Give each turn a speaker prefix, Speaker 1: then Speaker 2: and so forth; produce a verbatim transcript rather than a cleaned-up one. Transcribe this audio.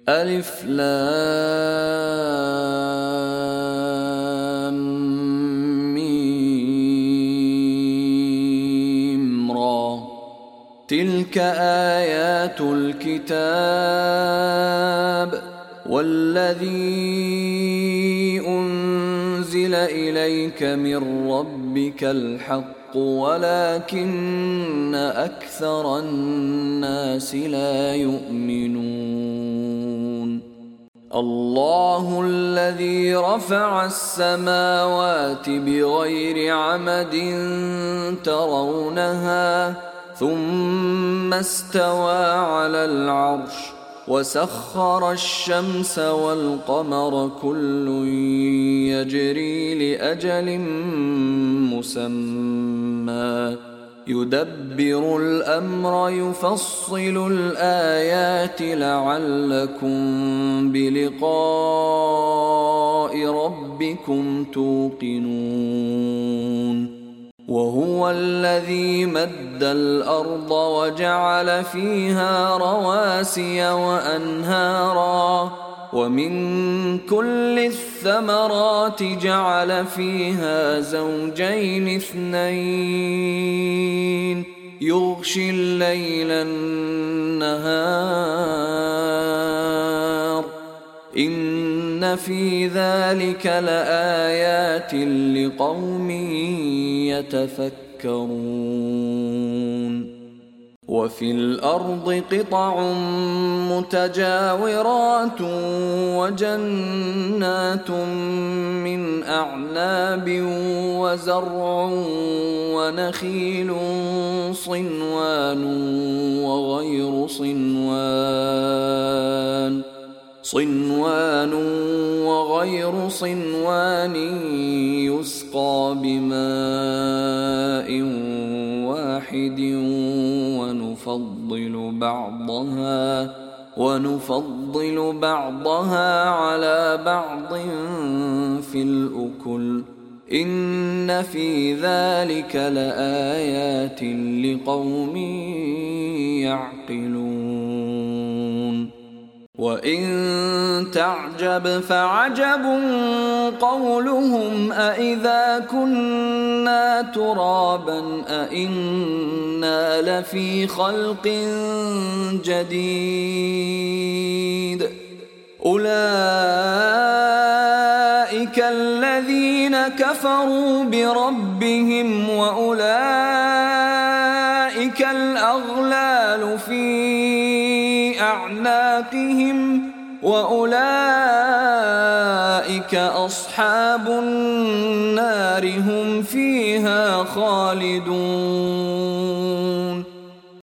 Speaker 1: ألف لام ميم را. تلك آيات الكتاب والذي أنزل إليك من ربك الحق ولكن أكثر الناس لا يؤمنون. الله الذي رفع السماوات بغير عمد ترونها ثم استوى على العرش وسخر الشمس والقمر كل يجري لأجل مسمى يدبر الأمر يفصل الآيات لعلكم بلقاء ربكم توقنون. وهو الذي مد الأرض وجعل فيها رواسي وأنهارا ومن كل الثمرات جعل فيها زوجين اثنين يغشي الليل النهار إن في ذلك لآيات لقوم يتفكرون. وفي الأرض قطع متجاورات وجنات من أعناب وزرع ونخيل صنوان وغير صنوان صنوان وغير صنوان يسقى بماء واحد ونفضل بعضها ونفضل بعضها على بعض في الأكل إن في ذلك لآيات لقوم يعقلون. وإن تعجب فعجب قولهم أإذا كنا ترابا أإنا لفي خلق جديد أولئك الذين كفروا بربهم وأولئك الأغلال في أعناقهم وأولئك أصحاب النار هم فيها خالدون.